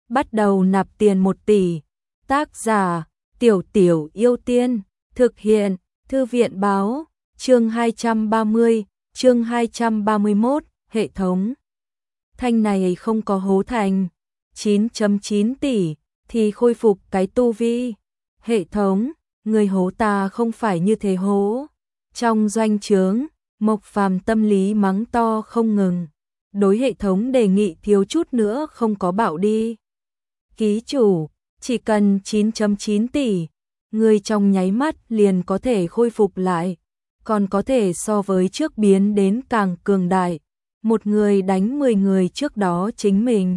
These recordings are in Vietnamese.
bắt đầu nạp tiền 1 tỷ. Tác giả Tiểu Tiểu Yêu Tiên. Thực hiện Thư viện báo. Chương 230, chương 231, hệ thống. Thanh này không có hố thành 9.9 tỷ thì khôi phục cái tu vi. Hệ thống, người hố ta không phải như thế hố. Trong doanh trướng, Mộc Phàm tâm lý mắng to không ngừng. Đối hệ thống đề nghị thiếu chút nữa không có bảo đi. Ký chủ, chỉ cần 9.9 tỷ, người trong nháy mắt liền có thể khôi phục lại, còn có thể so với trước biến đến càng cường đại. Một người đánh 10 người trước đó chính mình.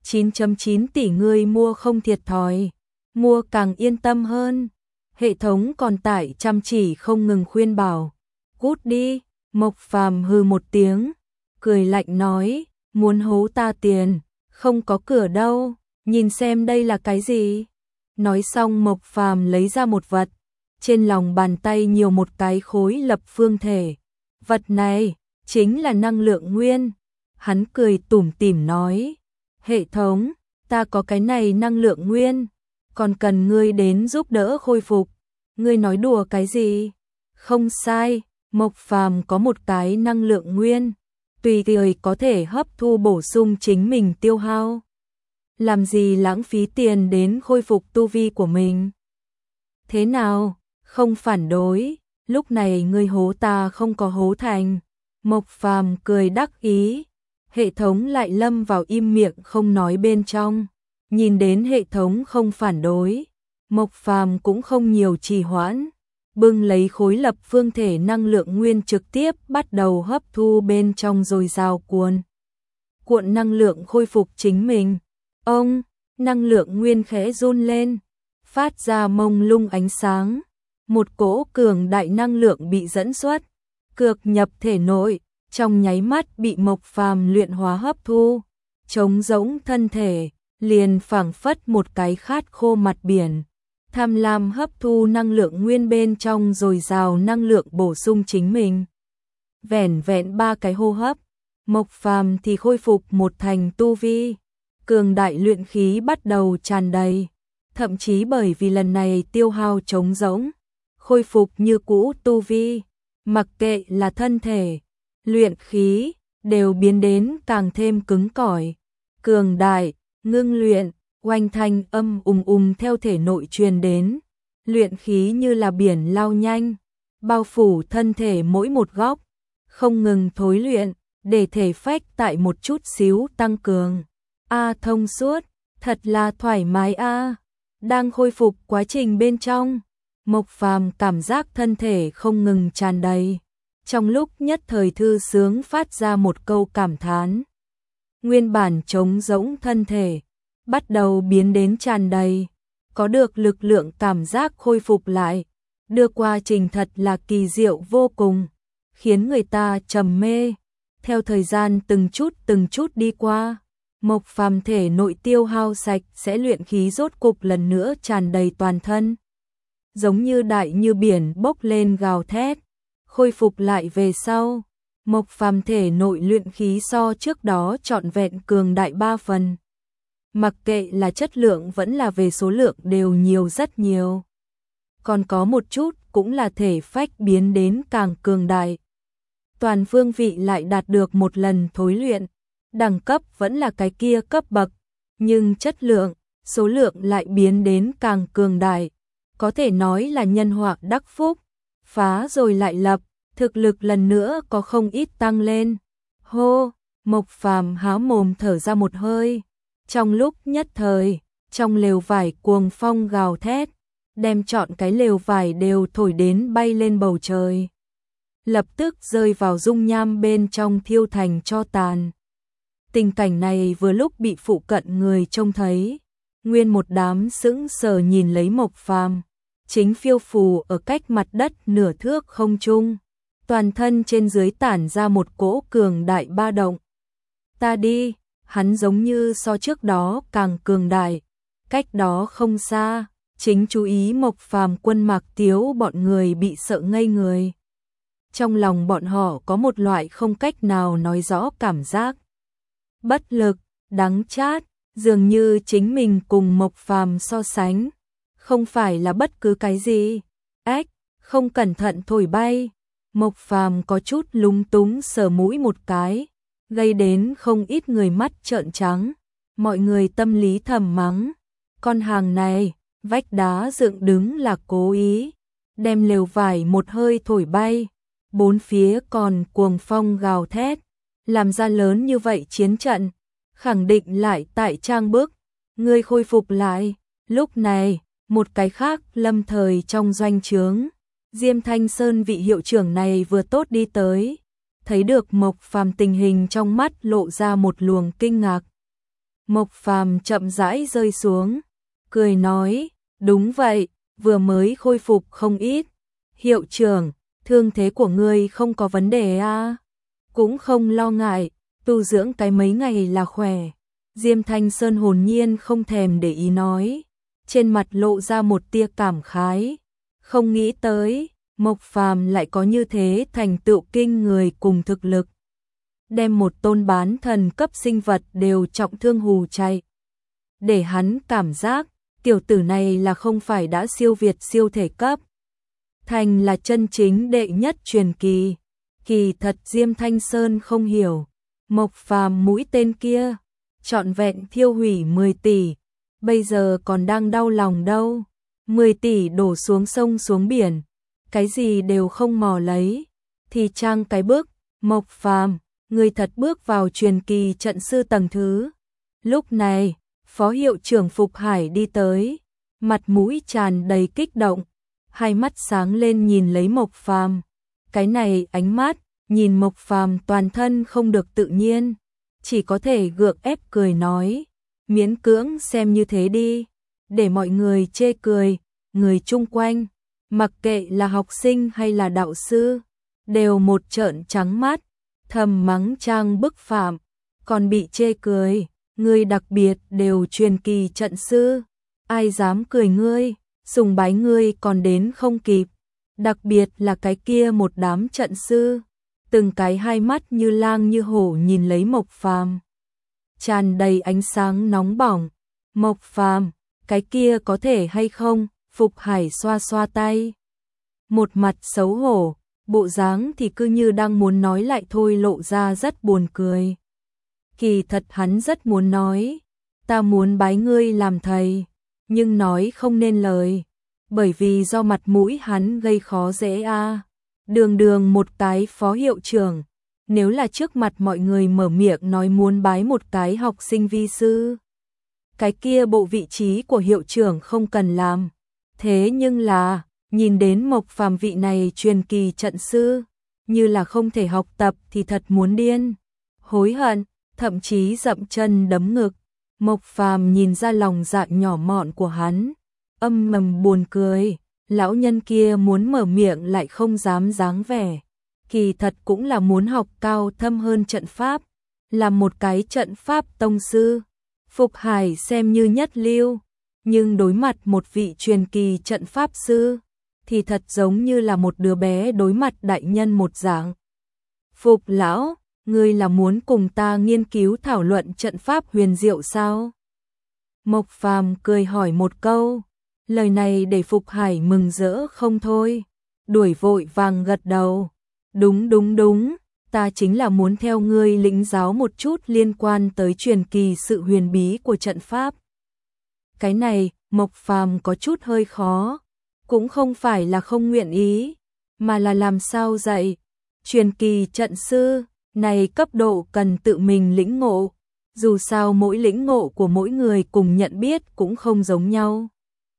9.9 tỷ người mua không thiệt thòi, mua càng yên tâm hơn. Hệ thống còn tại chăm chỉ không ngừng khuyên bảo. Cút đi, Mộc Phàm hừ một tiếng, cười lạnh nói, muốn hố ta tiền, không có cửa đâu, nhìn xem đây là cái gì. Nói xong Mộc Phàm lấy ra một vật, trên lòng bàn tay nhiều một cái khối lập phương thể. Vật này chính là năng lượng nguyên. Hắn cười tủm tỉm nói, hệ thống, ta có cái này năng lượng nguyên, còn cần ngươi đến giúp đỡ khôi phục. Ngươi nói đùa cái gì? Không sai, Mộc Phàm có một cái năng lượng nguyên, tùy thời có thể hấp thu bổ sung chính mình tiêu hao. Làm gì lãng phí tiền đến khôi phục tu vi của mình? Thế nào, không phản đối, lúc này ngươi hố ta không có hố thành. Mộc Phàm cười đắc ý, hệ thống lại lâm vào im miệng không nói bên trong. Nhìn đến hệ thống không phản đối, Mộc Phàm cũng không nhiều trì hoãn, bưng lấy khối lập phương thể năng lượng nguyên trực tiếp bắt đầu hấp thu bên trong dồi dào cuộn năng lượng khôi phục chính mình. Ông, năng lượng nguyên khẽ run lên, phát ra mông lung ánh sáng, một cỗ cường đại năng lượng bị dẫn xuất, cược nhập thể nội, trong nháy mắt bị Mộc Phàm luyện hóa hấp thu, trống rỗng thân thể, liền phảng phất một cái khát khô mặt biển, tham lam hấp thu năng lượng nguyên bên trong dồi dào năng lượng bổ sung chính mình. Vẻn vẹn 3 cái hô hấp, Mộc Phàm thì khôi phục một thành tu vi, cường đại luyện khí bắt đầu tràn đầy, thậm chí bởi vì lần này tiêu hao trống rỗng, khôi phục như cũ tu vi, mặc kệ là thân thể, luyện khí, đều biến đến càng thêm cứng cỏi, cường đại, ngưng luyện, oanh thanh âm theo thể nội truyền đến, luyện khí như là biển lao nhanh, bao phủ thân thể mỗi một góc, không ngừng thối luyện, để thể phách tại một chút xíu tăng cường. Thông suốt, thật là thoải mái a. Đang khôi phục quá trình bên trong, Mộc Phàm cảm giác thân thể không ngừng tràn đầy. Trong lúc nhất thời thư sướng phát ra một câu cảm thán. Nguyên bản trống rỗng thân thể, bắt đầu biến đến tràn đầy, có được lực lượng cảm giác khôi phục lại, đưa quá trình thật là kỳ diệu vô cùng, khiến người ta trầm mê. Theo thời gian từng chút đi qua, Mộc Phàm thể nội tiêu hao sạch sẽ luyện khí rốt cục lần nữa tràn đầy toàn thân. Giống như đại như biển bốc lên gào thét, khôi phục lại về sau, Mộc Phàm thể nội luyện khí so trước đó trọn vẹn cường đại 3 phần. Mặc kệ là chất lượng vẫn là về số lượng đều nhiều rất nhiều. Còn có một chút cũng là thể phách biến đến càng cường đại. Toàn phương vị lại đạt được một lần thối luyện, đẳng cấp vẫn là cái kia cấp bậc, nhưng chất lượng, số lượng lại biến đến càng cường đại. Có thể nói là nhân họa đắc phúc, phá rồi lại lập, thực lực lần nữa có không ít tăng lên. Hô, Mộc Phàm há mồm thở ra một hơi. Trong lúc nhất thời, trong lều vải cuồng phong gào thét, đem trọn cái lều vải đều thổi đến bay lên bầu trời. Lập tức rơi vào dung nham bên trong thiêu thành tro tàn. Tình cảnh này vừa lúc bị phụ cận người trông thấy, nguyên một đám sững sờ nhìn lấy Mộc Phàm, chính phiêu phù ở cách mặt đất nửa thước không trung, toàn thân trên dưới tản ra một cỗ cường đại ba động. Ta đi, hắn giống như so trước đó càng cường đại. Cách đó không xa, chính chú ý Mộc Phàm Quân Mạc Tiếu bọn người bị sợ ngây người. Trong lòng bọn họ có một loại không cách nào nói rõ cảm giác bất lực, đắng chát, Dường như chính mình cùng Mộc Phàm so sánh, không phải là bất cứ cái gì. Ách, không cẩn thận thổi bay. Mộc Phàm có chút lúng túng sờ mũi một cái, gây đến không ít người mắt trợn trắng. Mọi người tâm lý thầm mắng, con hàng này, vách đá dựng đứng là cố ý, đem lều vải một hơi thổi bay, bốn phía còn cuồng phong gào thét, làm ra lớn như vậy chiến trận, khẳng định lại tại trang bức, ngươi khôi phục lại. Lúc này, một cái khác lâm thời trong doanh trướng, Diêm Thanh Sơn vị hiệu trưởng này vừa tốt đi tới, thấy được Mộc Phàm tình hình trong mắt lộ ra một luồng kinh ngạc. Mộc Phàm chậm rãi rơi xuống, cười nói, đúng vậy, vừa mới khôi phục không ít. Hiệu trưởng, thương thế của ngươi không có vấn đề à? Cũng không lo ngại, tu dưỡng cái mấy ngày là khỏe. Diêm Thanh Sơn hồn nhiên không thèm để ý nói, trên mặt lộ ra một tia cảm khái. Không nghĩ tới, Mộc Phàm lại có như thế thành tựu kinh người cùng thực lực. Đem một tôn bán thần cấp sinh vật đều trọng thương hù chạy. Để hắn cảm giác, tiểu tử này là không phải đã siêu việt siêu thể cấp. Thành là chân chính đệ nhất truyền kỳ. Kỳ thật Diêm Thanh Sơn không hiểu. Mộc Phàm mũi tên kia, trọn vẹn thiêu hủy 10 tỷ. Bây giờ còn đang đau lòng đâu. 10 tỷ đổ xuống sông xuống biển. Cái gì đều không mò lấy. Thì trang cái bước, Mộc Phàm, người thật bước vào truyền kỳ trận sư tầng thứ. Lúc này, Phó hiệu trưởng Phục Hải đi tới, mặt mũi tràn đầy kích động, hai mắt sáng lên nhìn lấy Mộc Phàm. Cái này ánh mắt, nhìn Mộc Phàm toàn thân không được tự nhiên, chỉ có thể gượng ép cười nói, miễn cưỡng xem như thế đi, để mọi người chê cười, người chung quanh, mặc kệ là học sinh hay là đạo sư, đều một trợn trắng mắt, thầm mắng trang bức phạm, còn bị chê cười, ngươi đặc biệt đều truyền kỳ trận sư, ai dám cười ngươi, sùng bái ngươi còn đến không kịp, đặc biệt là cái kia một đám trận sư, từng cái hai mắt như lang như hổ nhìn lấy Mộc Phàm, tràn đầy ánh sáng nóng bỏng. Mộc Phàm, cái kia có thể hay không? Phục Hải xoa xoa tay, một mặt xấu hổ, bộ dáng thì cứ như đang muốn nói lại thôi, lộ ra rất buồn cười. Kỳ thật hắn rất muốn nói, ta muốn bái ngươi làm thầy, nhưng nói không nên lời, bởi vì do mặt mũi hắn gây khó dễ a. Đường đường một cái phó hiệu trưởng, nếu là trước mặt mọi người mở miệng nói muốn bái một cái học sinh vi sư, cái kia bộ vị trí của hiệu trưởng không cần làm. Thế nhưng là, nhìn đến Mộc Phàm vị này truyền kỳ trận sư, như là không thể học tập thì thật muốn điên, hối hận, thậm chí dậm chân đấm ngực. Mộc Phàm nhìn ra lòng dạ nhỏ mọn của hắn, âm mầm buồn cười, lão nhân kia muốn mở miệng lại không dám dáng vẻ. Kỳ thật cũng là muốn học cao thâm hơn trận pháp, làm một cái trận pháp tông sư. Phục Hải xem như nhất lưu, nhưng đối mặt một vị truyền kỳ trận pháp sư, thì thật giống như là một đứa bé đối mặt đại nhân một dạng. Phục lão, ngươi là muốn cùng ta nghiên cứu thảo luận trận pháp huyền diệu sao? Mộc Phàm cười hỏi một câu, lời này để Phục Hải mừng rỡ không thôi, đuổi vội vàng gật đầu. Đúng đúng đúng, ta chính là muốn theo ngươi lĩnh giáo một chút liên quan tới truyền kỳ sự huyền bí của trận pháp. Cái này, Mộc Phàm có chút hơi khó, cũng không phải là không nguyện ý, mà là làm sao dạy. Truyền kỳ trận sư, này cấp độ cần tự mình lĩnh ngộ, dù sao mỗi lĩnh ngộ của mỗi người cùng nhận biết cũng không giống nhau.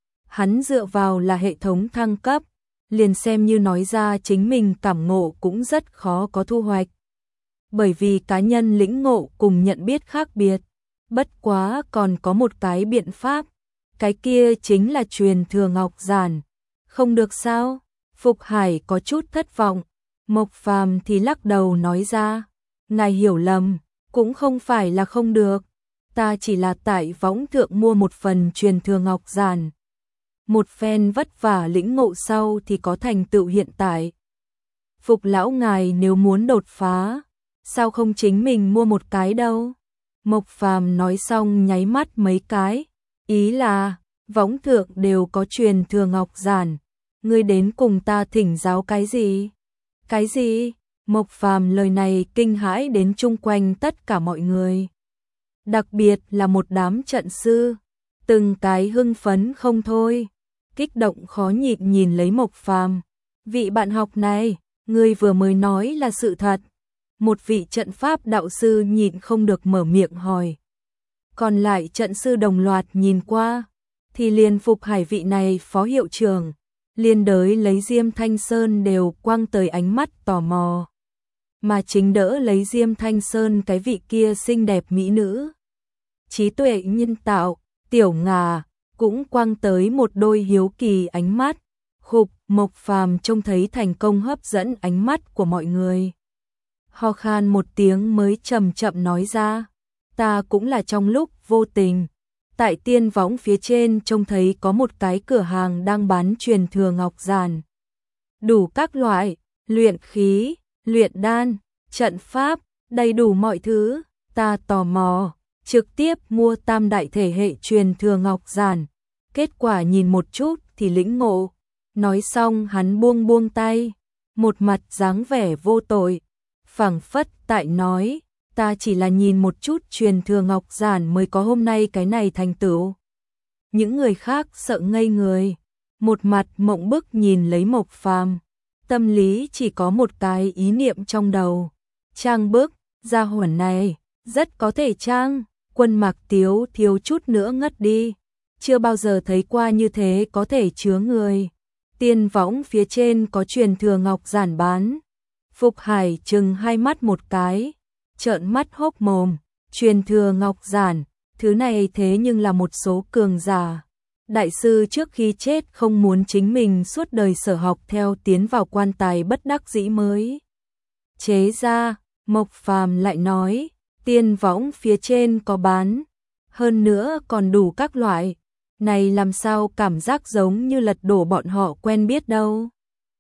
Hắn dựa vào là hệ thống thăng cấp, liền xem như nói ra chính mình cảm ngộ cũng rất khó có thu hoạch. Bởi vì cá nhân lĩnh ngộ cùng nhận biết khác biệt, bất quá còn có một cái biện pháp, cái kia chính là truyền thừa ngọc giản. Không được sao? Phục Hải có chút thất vọng, Mộc Phàm thì lắc đầu nói ra, ngài hiểu lầm, cũng không phải là không được, ta chỉ là tại võng thượng mua một phần truyền thừa ngọc giản. Một phen vất vả lĩnh ngộ sau thì có thành tựu hiện tại. Phục lão ngài nếu muốn đột phá, sao không chính mình mua một cái đâu? Mộc Phàm nói xong nháy mắt mấy cái, ý là, võng thượng đều có truyền thừa ngọc giản, ngươi đến cùng ta thỉnh giáo cái gì? Cái gì? Mộc Phàm lời này kinh hãi đến chung quanh tất cả mọi người. Đặc biệt là một đám trận sư, từng cái hưng phấn không thôi, kích động khó nhịn nhìn lấy Mộc Phàm. Vị bạn học này, ngươi vừa mới nói là sự thật. Một vị trận pháp đạo sư nhịn không được mở miệng hỏi. Còn lại trận sư đồng loạt nhìn qua, thì liền Phục Hải vị này phó hiệu trưởng, liên đới lấy Diêm Thanh Sơn đều quăng tới ánh mắt tò mò. Mà chính đỡ lấy Diêm Thanh Sơn cái vị kia xinh đẹp mỹ nữ. Trí tuệ nhân tạo, Tiểu Ngà, cũng quăng tới một đôi hiếu kỳ ánh mắt. Khục, Mộc Phàm trông thấy thành công hấp dẫn ánh mắt của mọi người. Ho khan một tiếng mới chậm chậm nói ra, ta cũng là trong lúc vô tình. Tại tiên võng phía trên trông thấy có một cái cửa hàng đang bán truyền thừa ngọc giản. Đủ các loại, luyện khí, luyện đan, trận pháp, đầy đủ mọi thứ, ta tò mò, trực tiếp mua tam đại thể hệ truyền thừa ngọc giản. Kết quả nhìn một chút thì lĩnh ngộ. Nói xong hắn buông buông tay, một mặt dáng vẻ vô tội, phảng phất tại nói, ta chỉ là nhìn một chút truyền thừa ngọc giản mới có hôm nay cái này thành tựu. Những người khác sợ ngây người, một mặt mộng bức nhìn lấy Mộc Phàm, tâm lý chỉ có một cái ý niệm trong đầu, trang bức, gia hỏa này, rất có thể trang, Quân Mạc Tiếu thiếu chút nữa ngất đi, chưa bao giờ thấy qua như thế có thể chứa người. Tiên võng phía trên có truyền thừa ngọc giản bán. Phục Hải trừng hai mắt một cái, trợn mắt hốc mồm, truyền thừa ngọc giản, thứ này thế nhưng là một số cường giả. Đại sư trước khi chết không muốn chính mình suốt đời sở học theo tiến vào quan tài bất đắc dĩ mới chế ra. Mộc Phàm lại nói, tiên võng phía trên có bán, hơn nữa còn đủ các loại. Này làm sao cảm giác giống như lật đổ bọn họ quen biết đâu.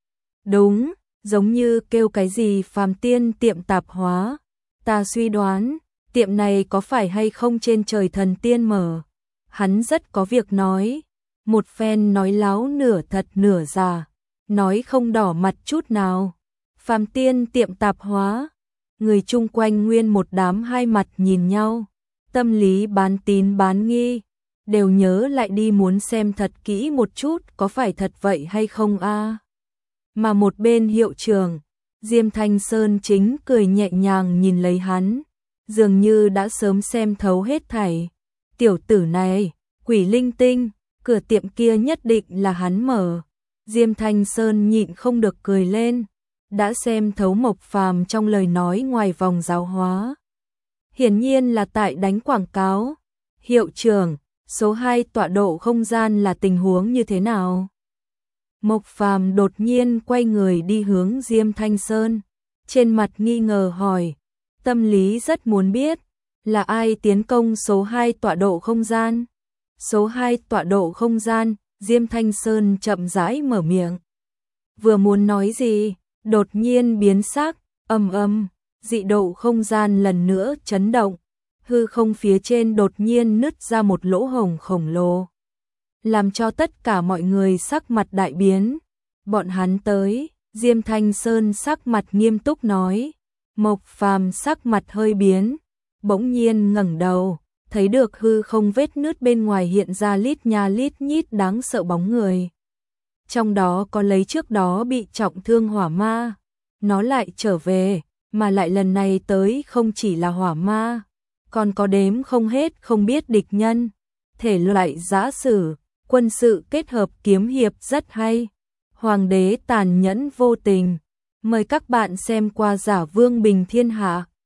Đúng, giống như kêu cái gì Phàm Tiên tiệm tạp hóa. Ta suy đoán, tiệm này có phải hay không trên trời thần tiên mở. Hắn rất có việc nói, một phen nói láo nửa thật nửa giả, nói không đỏ mặt chút nào. Phàm Tiên tiệm tạp hóa, người chung quanh nguyên một đám hai mặt nhìn nhau, tâm lý bán tín bán nghi. Đều nhớ lại đi muốn xem thật kỹ một chút có phải thật vậy hay không a. Mà một bên hiệu trưởng, Diêm Thanh Sơn chính cười nhẹ nhàng nhìn lấy hắn, dường như đã sớm xem thấu hết thảy. Tiểu tử này, quỷ linh tinh, cửa tiệm kia nhất định là hắn mở. Diêm Thanh Sơn nhịn không được cười lên, đã xem thấu Mộc Phàm trong lời nói ngoài vòng giáo hóa. Hiển nhiên là tại đánh quảng cáo. Hiệu trưởng, số 2 tọa độ không gian là tình huống như thế nào? Mộc Phàm đột nhiên quay người đi hướng Diêm Thanh Sơn, trên mặt nghi ngờ hỏi, tâm lý rất muốn biết, là ai tiến công số 2 tọa độ không gian? Số 2 tọa độ không gian, Diêm Thanh Sơn chậm rãi mở miệng. Vừa muốn nói gì, đột nhiên biến sắc, dị độ không gian lần nữa chấn động. Hư không phía trên đột nhiên nứt ra một lỗ hổng khổng lồ, làm cho tất cả mọi người sắc mặt đại biến. Bọn hắn tới, Diêm Thanh Sơn sắc mặt nghiêm túc nói. Mộc Phàm sắc mặt hơi biến, bỗng nhiên ngẩng đầu, thấy được hư không vết nứt bên ngoài hiện ra lít nha lít nhít đáng sợ bóng người. Trong đó có lấy trước đó bị trọng thương hỏa ma, nó lại trở về, mà lại lần này tới không chỉ là hỏa ma, còn có đếm không hết không biết địch nhân. Thể loại giã sử, quân sự kết hợp kiếm hiệp rất hay. Hoàng đế tàn nhẫn vô tình. Mời các bạn xem qua Giả Vương Bình Thiên Hạ.